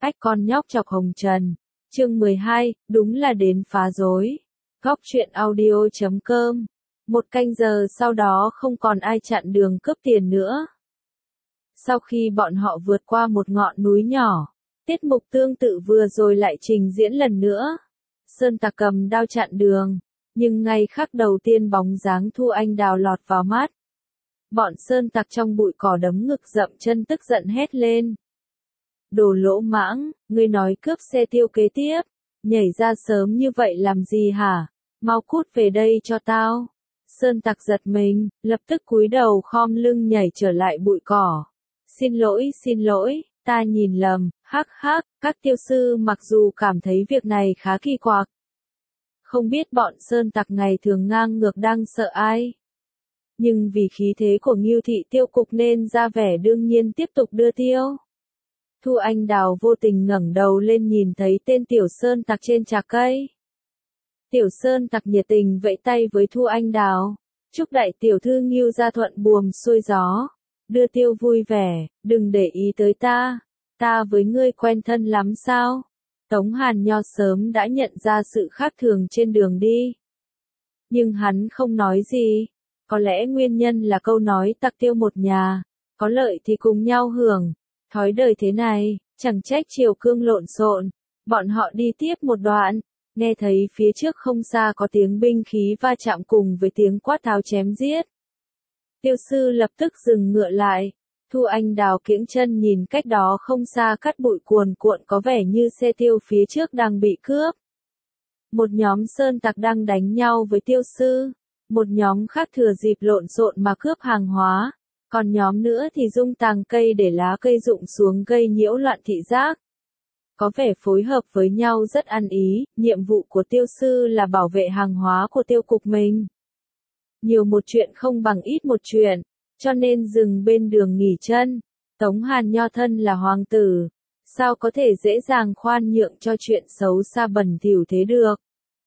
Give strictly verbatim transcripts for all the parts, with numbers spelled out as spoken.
Ách con nhóc chọc hồng trần. Chương mười hai, đúng là đến phá rối. Góc truyện audio chấm com. Một canh giờ sau đó không còn ai chặn đường cướp tiền nữa. Sau khi bọn họ vượt qua một ngọn núi nhỏ, tiết mục tương tự vừa rồi lại trình diễn lần nữa. Sơn Tặc cầm đao chặn đường, nhưng ngay khắc đầu tiên bóng dáng Thu Anh Đào lọt vào mắt. Bọn Sơn Tặc trong bụi cỏ đấm ngực dậm chân tức giận hét lên. Đồ lỗ mãng, ngươi nói cướp xe tiêu kế tiếp, nhảy ra sớm như vậy làm gì hả? Mau cút về đây cho tao. Sơn Tặc giật mình, lập tức cúi đầu khom lưng nhảy trở lại bụi cỏ. Xin lỗi, xin lỗi, ta nhìn lầm, hắc hắc, các tiêu sư mặc dù cảm thấy việc này khá kỳ quặc. Không biết bọn Sơn Tặc ngày thường ngang ngược đang sợ ai. Nhưng vì khí thế của Ngưu Thị Tiêu Cục nên ra vẻ đương nhiên tiếp tục đưa tiêu. Thu Anh Đào vô tình ngẩng đầu lên nhìn thấy tên Tiểu Sơn Tặc trên trạc cây. Tiểu Sơn Tặc nhiệt tình vẫy tay với Thu Anh Đào. Chúc đại tiểu thư Ngưu gia thuận buồm xuôi gió. Đưa tiêu vui vẻ, đừng để ý tới ta. Ta với ngươi quen thân lắm sao? Tống Hàn Nho sớm đã nhận ra sự khác thường trên đường đi. Nhưng hắn không nói gì. Có lẽ nguyên nhân là câu nói tặc tiêu một nhà. Có lợi thì cùng nhau hưởng. Thói đời thế này, chẳng trách triều cương lộn xộn. Bọn họ đi tiếp một đoạn, nghe thấy phía trước không xa có tiếng binh khí va chạm cùng với tiếng quát tháo chém giết. Tiêu sư lập tức dừng ngựa lại. Thu Anh Đào kiễng chân nhìn cách đó không xa cát bụi cuồn cuộn có vẻ như xe tiêu phía trước đang bị cướp. Một nhóm Sơn Tặc đang đánh nhau với tiêu sư. Một nhóm khác thừa dịp lộn xộn mà cướp hàng hóa. Còn nhóm nữa thì dung tàng cây để lá cây rụng xuống gây nhiễu loạn thị giác. Có vẻ phối hợp với nhau rất ăn ý, nhiệm vụ của tiêu sư là bảo vệ hàng hóa của tiêu cục mình. Nhiều một chuyện không bằng ít một chuyện, cho nên dừng bên đường nghỉ chân. Tống Hàn Nho thân là hoàng tử, sao có thể dễ dàng khoan nhượng cho chuyện xấu xa bẩn thỉu thế được.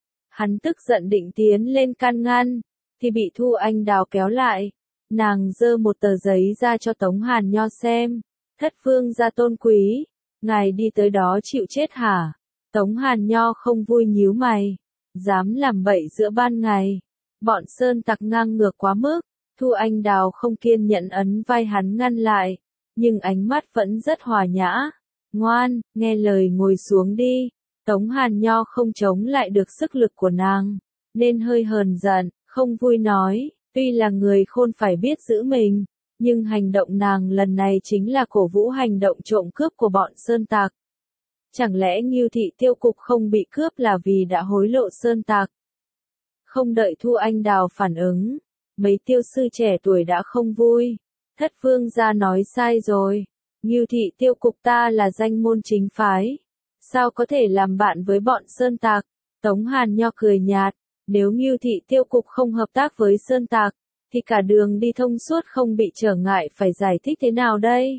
Hắn tức giận định tiến lên can ngăn, thì bị Thu Anh Đào kéo lại. Nàng giơ một tờ giấy ra cho Tống Hàn Nho xem. Thất vương gia tôn quý, ngài đi tới đó chịu chết hả? Tống Hàn Nho không vui nhíu mày. Dám làm bậy giữa ban ngày. Bọn Sơn Tặc ngang ngược quá mức. Thu Anh Đào không kiên nhẫn ấn vai hắn ngăn lại. Nhưng ánh mắt vẫn rất hòa nhã. Ngoan, nghe lời ngồi xuống đi. Tống Hàn Nho không chống lại được sức lực của nàng. Nên hơi hờn giận, không vui nói. Tuy là người khôn phải biết giữ mình, nhưng hành động nàng lần này chính là cổ vũ hành động trộm cướp của bọn Sơn Tặc. Chẳng lẽ Ngưu Thị Tiêu Cục không bị cướp là vì đã hối lộ Sơn Tặc? Không đợi Thu Anh Đào phản ứng, mấy tiêu sư trẻ tuổi đã không vui. Thất vương gia nói sai rồi. Ngưu Thị Tiêu Cục ta là danh môn chính phái. Sao có thể làm bạn với bọn Sơn Tặc? Tống Hàn Nho cười nhạt. Nếu Ngưu Thị Tiêu Cục không hợp tác với Sơn Tặc, thì cả đường đi thông suốt không bị trở ngại phải giải thích thế nào đây?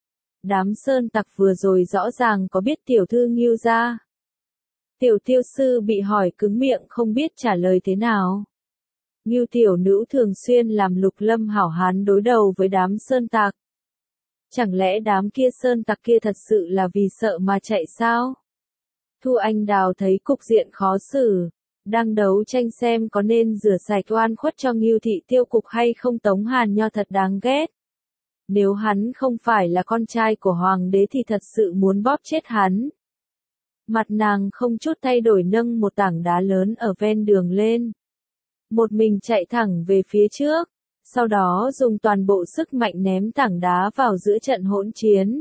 Đám Sơn Tặc vừa rồi rõ ràng có biết tiểu thư Ngưu gia. Tiểu tiêu sư bị hỏi cứng miệng không biết trả lời thế nào. Ngưu tiểu nữ thường xuyên làm Lục Lâm hảo hán đối đầu với đám Sơn Tặc. Chẳng lẽ đám kia Sơn Tặc kia thật sự là vì sợ mà chạy sao? Thu Anh Đào thấy cục diện khó xử. Đang đấu tranh xem có nên rửa sạch oan khuất cho Ngưu Thị Tiêu Cục hay không. Tống Hàn Nho thật đáng ghét. Nếu hắn không phải là con trai của hoàng đế thì thật sự muốn bóp chết hắn. Mặt nàng không chút thay đổi nâng một tảng đá lớn ở ven đường lên. Một mình chạy thẳng về phía trước, sau đó dùng toàn bộ sức mạnh ném tảng đá vào giữa trận hỗn chiến.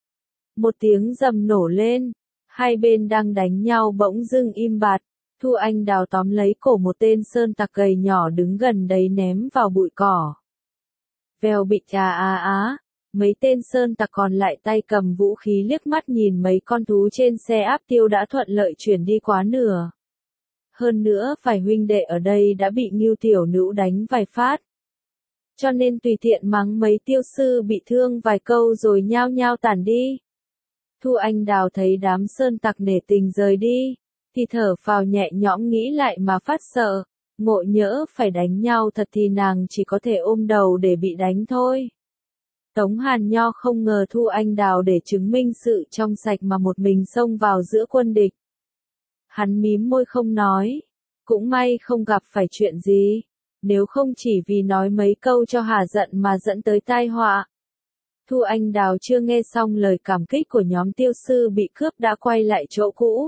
Một tiếng rầm nổ lên, hai bên đang đánh nhau bỗng dưng im bặt. Thu Anh Đào tóm lấy cổ một tên Sơn Tặc gầy nhỏ đứng gần đấy ném vào bụi cỏ. Vèo bịch à à á, mấy tên Sơn Tặc còn lại tay cầm vũ khí liếc mắt nhìn mấy con thú trên xe áp tiêu đã thuận lợi chuyển đi quá nửa. Hơn nữa phải huynh đệ ở đây đã bị Ngưu tiểu nữ đánh vài phát. Cho nên tùy tiện mắng mấy tiêu sư bị thương vài câu rồi nhao nhao tản đi. Thu Anh Đào thấy đám Sơn Tặc nể tình rời đi. Thì thở phào nhẹ nhõm nghĩ lại mà phát sợ, ngộ nhỡ phải đánh nhau thật thì nàng chỉ có thể ôm đầu để bị đánh thôi. Tống Hàn Nho không ngờ Thu Anh Đào để chứng minh sự trong sạch mà một mình xông vào giữa quân địch. Hắn mím môi không nói. Cũng may không gặp phải chuyện gì. Nếu không chỉ vì nói mấy câu cho hả giận mà dẫn tới tai họa. Thu Anh Đào chưa nghe xong lời cảm kích của nhóm tiêu sư bị cướp đã quay lại chỗ cũ.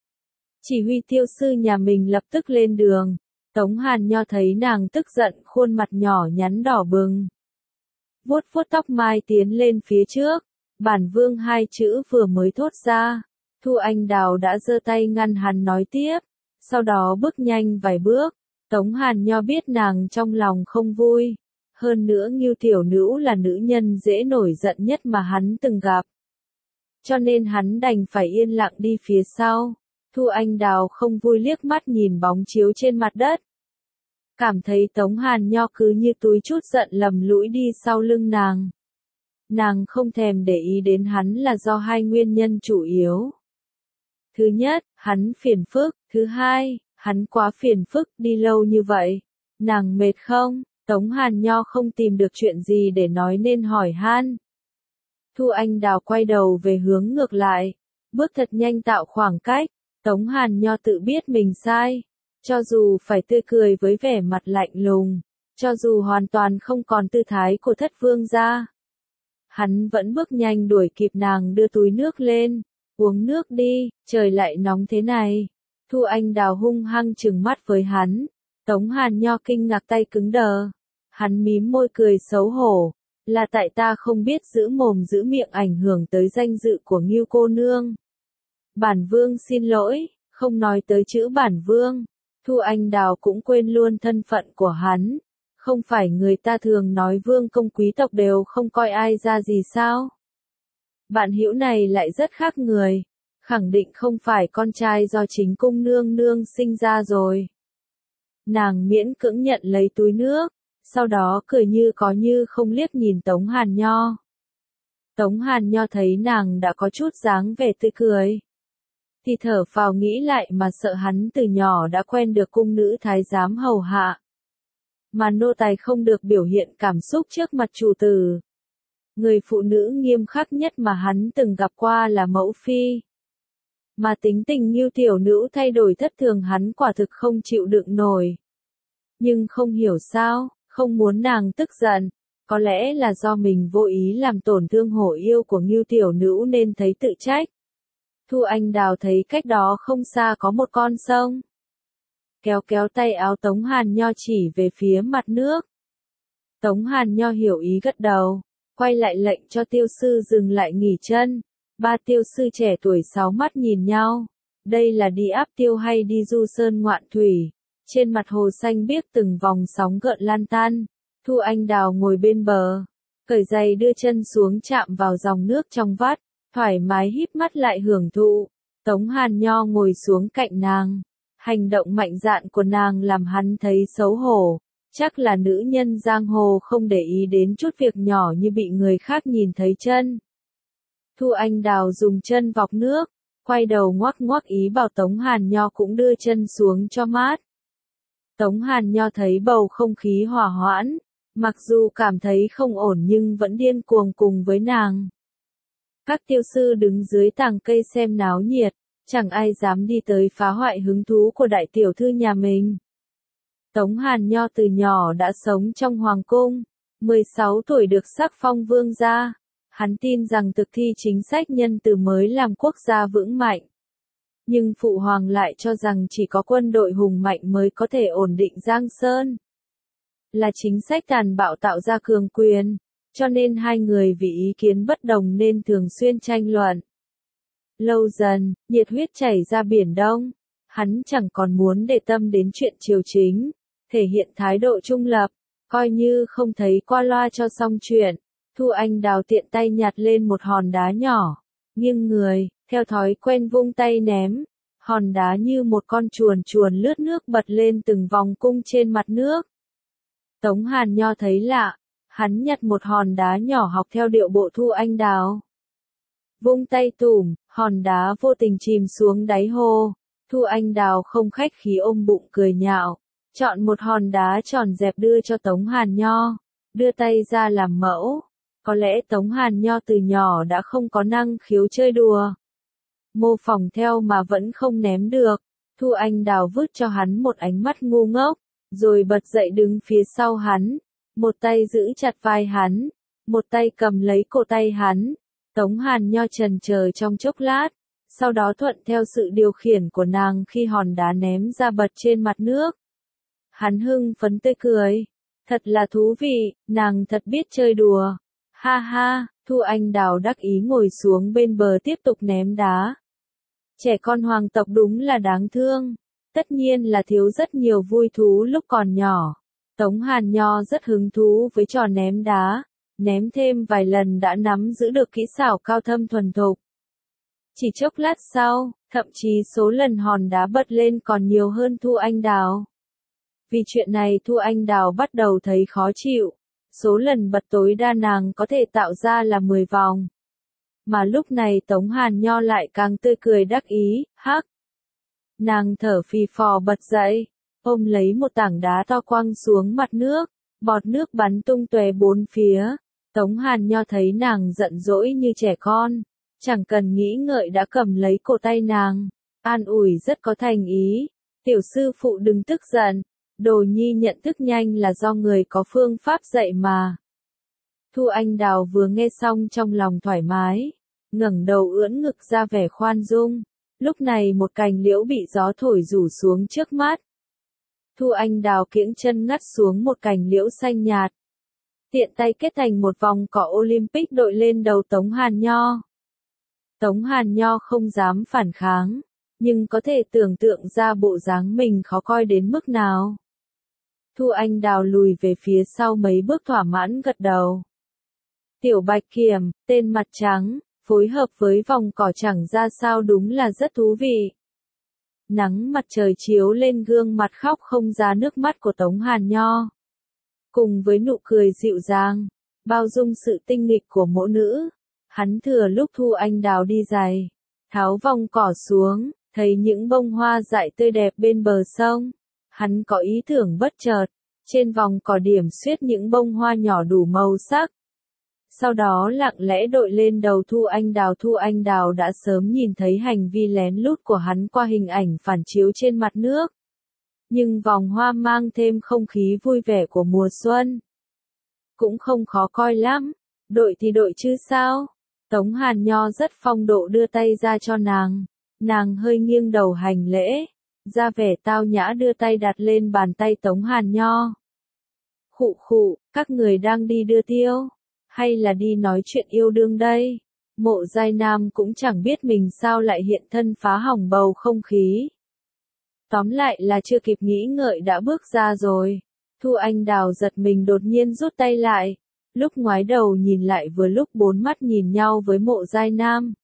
Chỉ huy tiêu sư nhà mình lập tức lên đường. Tống Hàn Nho thấy nàng tức giận, khuôn mặt nhỏ nhắn đỏ bừng. Vuốt vuốt tóc mai tiến lên phía trước. Bản vương hai chữ vừa mới thốt ra. Thu Anh Đào đã giơ tay ngăn hắn nói tiếp. Sau đó bước nhanh vài bước. Tống Hàn Nho biết nàng trong lòng không vui. Hơn nữa Ngưu Tiểu Nữ là nữ nhân dễ nổi giận nhất mà hắn từng gặp. Cho nên hắn đành phải yên lặng đi phía sau. Thu Anh Đào không vui liếc mắt nhìn bóng chiếu trên mặt đất. Cảm thấy Tống Hàn Nho cứ như túi chút giận lầm lũi đi sau lưng nàng. Nàng không thèm để ý đến hắn là do hai nguyên nhân chủ yếu. Thứ nhất, hắn phiền phức. Thứ hai, hắn quá phiền phức, đi lâu như vậy. Nàng mệt không? Tống Hàn Nho không tìm được chuyện gì để nói nên hỏi han. Thu Anh Đào quay đầu về hướng ngược lại. Bước thật nhanh tạo khoảng cách. Tống Hàn Nho tự biết mình sai. Cho dù phải tươi cười với vẻ mặt lạnh lùng. Cho dù hoàn toàn không còn tư thái của thất vương gia. Hắn vẫn bước nhanh đuổi kịp nàng đưa túi nước lên. Uống nước đi, trời lại nóng thế này. Thu Anh Đào hung hăng trừng mắt với hắn. Tống Hàn Nho kinh ngạc tay cứng đờ. Hắn mím môi cười xấu hổ. Là tại ta không biết giữ mồm giữ miệng ảnh hưởng tới danh dự của Ngưu cô nương. Bản vương xin lỗi, không nói tới chữ bản vương. Thu Anh Đào cũng quên luôn thân phận của hắn. Không phải người ta thường nói vương công quý tộc đều không coi ai ra gì sao? Bạn hữu này lại rất khác người. Khẳng định không phải con trai do chính cung nương nương sinh ra rồi. Nàng miễn cưỡng nhận lấy túi nước. Sau đó cười như có như không liếc nhìn Tống Hàn Nho. Tống Hàn Nho thấy nàng đã có chút dáng vẻ tươi cười. Thì thở phào nghĩ lại mà sợ hắn từ nhỏ đã quen được cung nữ thái giám hầu hạ. Mà nô tài không được biểu hiện cảm xúc trước mặt chủ tử. Người phụ nữ nghiêm khắc nhất mà hắn từng gặp qua là mẫu phi. Mà tính tình Ngưu Tiểu Nữ thay đổi thất thường hắn quả thực không chịu đựng nổi. Nhưng không hiểu sao, không muốn nàng tức giận. Có lẽ là do mình vô ý làm tổn thương hổ yêu của Ngưu Tiểu Nữ nên thấy tự trách. Thu Anh Đào thấy cách đó không xa có một con sông. Kéo kéo tay áo Tống Hàn Nho chỉ về phía mặt nước. Tống Hàn Nho hiểu ý gật đầu, quay lại lệnh cho tiêu sư dừng lại nghỉ chân. Ba tiêu sư trẻ tuổi sáu mắt nhìn nhau. Đây là đi áp tiêu hay đi du sơn ngoạn thủy? Trên mặt hồ xanh biếc từng vòng sóng gợn lan tan. Thu Anh Đào ngồi bên bờ, cởi giày đưa chân xuống chạm vào dòng nước trong vắt, thoải mái híp mắt lại hưởng thụ. Tống Hàn Nho ngồi xuống cạnh nàng. Hành động mạnh dạn của nàng làm hắn thấy xấu hổ. Chắc là nữ nhân giang hồ không để ý đến chút việc nhỏ như bị người khác nhìn thấy chân. Thu Anh Đào dùng chân vọc nước, quay đầu ngoắc ngoắc ý bảo Tống Hàn Nho cũng đưa chân xuống cho mát. Tống Hàn Nho thấy bầu không khí hòa hoãn, mặc dù cảm thấy không ổn nhưng vẫn điên cuồng cùng với nàng. Các tiêu sư đứng dưới tàng cây xem náo nhiệt, chẳng ai dám đi tới phá hoại hứng thú của đại tiểu thư nhà mình. Tống Hàn Nho từ nhỏ đã sống trong hoàng cung, mười sáu tuổi được sắc phong vương gia. Hắn tin rằng thực thi chính sách nhân từ mới làm quốc gia vững mạnh. Nhưng Phụ Hoàng lại cho rằng chỉ có quân đội hùng mạnh mới có thể ổn định Giang Sơn. Là chính sách tàn bạo tạo ra cường quyền, cho nên hai người vì ý kiến bất đồng nên thường xuyên tranh luận. Lâu dần, nhiệt huyết chảy ra biển đông, hắn chẳng còn muốn để tâm đến chuyện triều chính, thể hiện thái độ trung lập, coi như không thấy qua loa cho xong chuyện. Thu Anh Đào tiện tay nhặt lên một hòn đá nhỏ, nghiêng người, theo thói quen vung tay ném. Hòn đá như một con chuồn chuồn lướt nước bật lên từng vòng cung trên mặt nước. Tống Hàn Nho thấy lạ, hắn nhặt một hòn đá nhỏ học theo điệu bộ Thu Anh Đào. Vung tay tủm, hòn đá vô tình chìm xuống đáy hồ. Thu Anh Đào không khách khí ôm bụng cười nhạo, chọn một hòn đá tròn dẹp đưa cho Tống Hàn Nho, đưa tay ra làm mẫu. Có lẽ Tống Hàn Nho từ nhỏ đã không có năng khiếu chơi đùa. Mô phỏng theo mà vẫn không ném được. Thu Anh Đào vứt cho hắn một ánh mắt ngu ngốc, rồi bật dậy đứng phía sau hắn. Một tay giữ chặt vai hắn, một tay cầm lấy cổ tay hắn. Tống Hàn Nho chần chờ trong chốc lát, sau đó thuận theo sự điều khiển của nàng khi hòn đá ném ra bật trên mặt nước. Hắn hưng phấn tươi cười. Thật là thú vị, nàng thật biết chơi đùa. Ha ha, Thu Anh Đào đắc ý ngồi xuống bên bờ tiếp tục ném đá. Trẻ con hoàng tộc đúng là đáng thương. Tất nhiên là thiếu rất nhiều vui thú lúc còn nhỏ. Tống Hàn Nho rất hứng thú với trò ném đá. Ném thêm vài lần đã nắm giữ được kỹ xảo cao thâm thuần thục. Chỉ chốc lát sau, thậm chí số lần hòn đá bật lên còn nhiều hơn Thu Anh Đào. Vì chuyện này Thu Anh Đào bắt đầu thấy khó chịu. Số lần bật tối đa nàng có thể tạo ra là mười vòng. Mà lúc này Tống Hàn Nho lại càng tươi cười đắc ý, hắc. Nàng thở phì phò bật dậy, ôm lấy một tảng đá to quăng xuống mặt nước, bọt nước bắn tung tóe bốn phía. Tống Hàn Nho thấy nàng giận dỗi như trẻ con, chẳng cần nghĩ ngợi đã cầm lấy cổ tay nàng, an ủi rất có thành ý. Tiểu sư phụ đừng tức giận, Đồ Nhi nhận thức nhanh là do người có phương pháp dạy mà. Thu Anh Đào vừa nghe xong trong lòng thoải mái, ngẩng đầu ưỡn ngực ra vẻ khoan dung. Lúc này một cành liễu bị gió thổi rủ xuống trước mắt. Thu Anh Đào kiễng chân ngắt xuống một cành liễu xanh nhạt. Tiện tay kết thành một vòng cỏ Olympic đội lên đầu Tống Hàn Nho. Tống Hàn Nho không dám phản kháng, nhưng có thể tưởng tượng ra bộ dáng mình khó coi đến mức nào. Thu Anh Đào lùi về phía sau mấy bước thỏa mãn gật đầu. Tiểu Bạch Kiểm, tên mặt trắng, phối hợp với vòng cỏ chẳng ra sao đúng là rất thú vị. Nắng mặt trời chiếu lên gương mặt khóc không ra nước mắt của Tống Hàn Nho. Cùng với nụ cười dịu dàng, bao dung sự tinh nghịch của mẫu nữ, hắn thừa lúc Thu Anh Đào đi giày, tháo vòng cỏ xuống, thấy những bông hoa dại tươi đẹp bên bờ sông. Hắn có ý tưởng bất chợt, trên vòng cỏ điểm xuyết những bông hoa nhỏ đủ màu sắc. Sau đó lặng lẽ đội lên đầu Thu Anh Đào. Thu Anh Đào đã sớm nhìn thấy hành vi lén lút của hắn qua hình ảnh phản chiếu trên mặt nước. Nhưng vòng hoa mang thêm không khí vui vẻ của mùa xuân. Cũng không khó coi lắm, đội thì đội chứ sao. Tống Hàn Nho rất phong độ đưa tay ra cho nàng. Nàng hơi nghiêng đầu hành lễ, ra vẻ tao nhã đưa tay đặt lên bàn tay Tống Hàn Nho. Khụ khụ, các người đang đi đưa tiêu, hay là đi nói chuyện yêu đương đây? Mộ Giai Nam cũng chẳng biết mình sao lại hiện thân phá hỏng bầu không khí. Tóm lại là chưa kịp nghĩ ngợi đã bước ra rồi. Thu Anh Đào giật mình đột nhiên rút tay lại. Lúc ngoái đầu nhìn lại vừa lúc bốn mắt nhìn nhau với Mộ Giai Nam.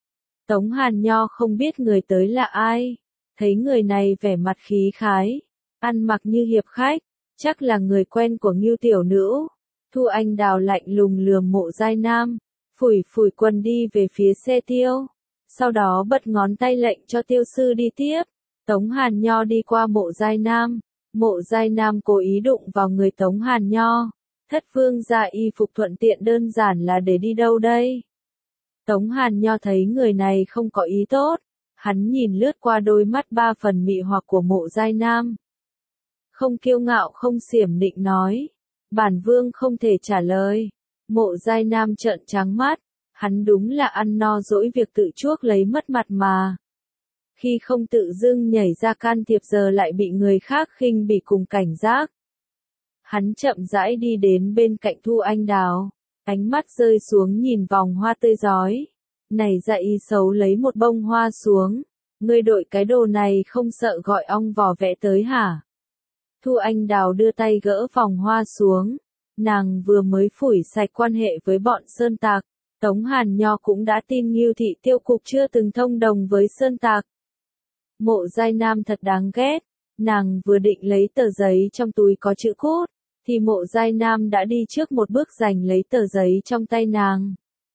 Tống Hàn Nho không biết người tới là ai. Thấy người này vẻ mặt khí khái, ăn mặc như hiệp khách, chắc là người quen của Ngưu tiểu nữ. Thu Anh Đào lạnh lùng lườm Mộ Giai Nam, phủi phủi quần đi về phía xe tiêu. Sau đó bật ngón tay lệnh cho tiêu sư đi tiếp. Tống Hàn Nho đi qua Mộ Giai Nam. Mộ Giai Nam cố ý đụng vào người Tống Hàn Nho. Thất vương gia y phục thuận tiện đơn giản là để đi đâu đây? Tống Hàn Nho thấy người này không có ý tốt. Hắn nhìn lướt qua đôi mắt ba phần mị hoặc của Mộ Giai Nam. Không kiêu ngạo không xiểm nịnh nói. Bản vương không thể trả lời. Mộ Giai Nam trợn trắng mắt. Hắn đúng là ăn no dỗi việc tự chuốc lấy mất mặt mà. Khi không tự dưng nhảy ra can thiệp giờ lại bị người khác khinh bỉ cùng cảnh giác. Hắn chậm rãi đi đến bên cạnh Thu Anh Đào. Ánh mắt rơi xuống nhìn vòng hoa tươi rói. Này dạ y xấu lấy một bông hoa xuống. Ngươi đội cái đồ này không sợ gọi ong vò vẽ tới hả? Thu Anh Đào đưa tay gỡ vòng hoa xuống. Nàng vừa mới phủi sạch quan hệ với bọn Sơn Tạc. Tống Hàn Nho cũng đã tin Ngưu thị tiêu cục chưa từng thông đồng với Sơn Tạc. Mộ Giai Nam thật đáng ghét. Nàng vừa định lấy tờ giấy trong túi có chữ cút, thì Mộ Giai Nam đã đi trước một bước giành lấy tờ giấy trong tay nàng.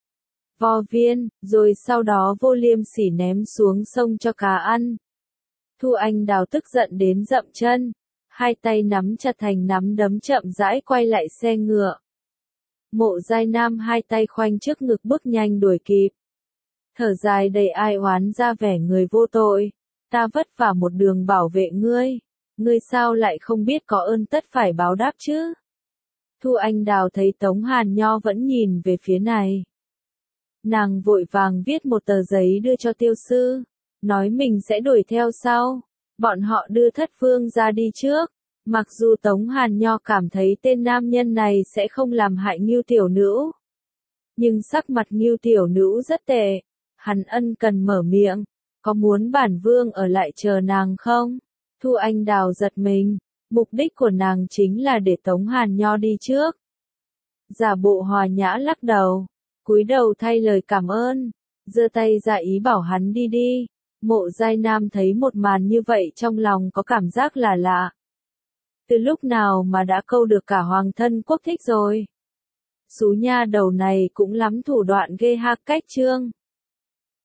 Vo viên, rồi sau đó vô liêm sỉ ném xuống sông cho cá ăn. Thu Anh Đào tức giận đến dậm chân, hai tay nắm chặt thành nắm đấm chậm rãi quay lại xe ngựa. Mộ Giai Nam hai tay khoanh trước ngực bước nhanh đuổi kịp. Thở dài đầy ai oán ra vẻ người vô tội. Ta vất vả một đường bảo vệ ngươi. Ngươi sao lại không biết có ơn tất phải báo đáp chứ? Thu Anh Đào thấy Tống Hàn Nho vẫn nhìn về phía này. Nàng vội vàng viết một tờ giấy đưa cho tiêu sư. Nói mình sẽ đuổi theo sau. Bọn họ đưa Thất Vương ra đi trước. Mặc dù Tống Hàn Nho cảm thấy tên nam nhân này sẽ không làm hại Ngưu tiểu nữ. Nhưng sắc mặt Ngưu tiểu nữ rất tệ. Hắn ân cần mở miệng. Có muốn bản vương ở lại chờ nàng không? Thu Anh Đào giật mình. Mục đích của nàng chính là để Tống Hàn Nho đi trước. Giả bộ hòa nhã lắc đầu. Cúi đầu thay lời cảm ơn. Giơ tay ra ý bảo hắn đi đi. Mộ Giai Nam thấy một màn như vậy trong lòng có cảm giác là lạ. Từ lúc nào mà đã câu được cả hoàng thân quốc thích rồi. Xú nha đầu này cũng lắm thủ đoạn ghê ha cách trương.